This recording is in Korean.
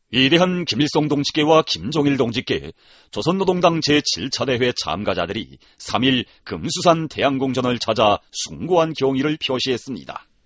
위대한 김일성 동지께와 김정일 동지께 조선노동당 제7차 대회 참가자들이 3일 금수산 대양공전을 찾아 숭고한 경의를 표시했습니다.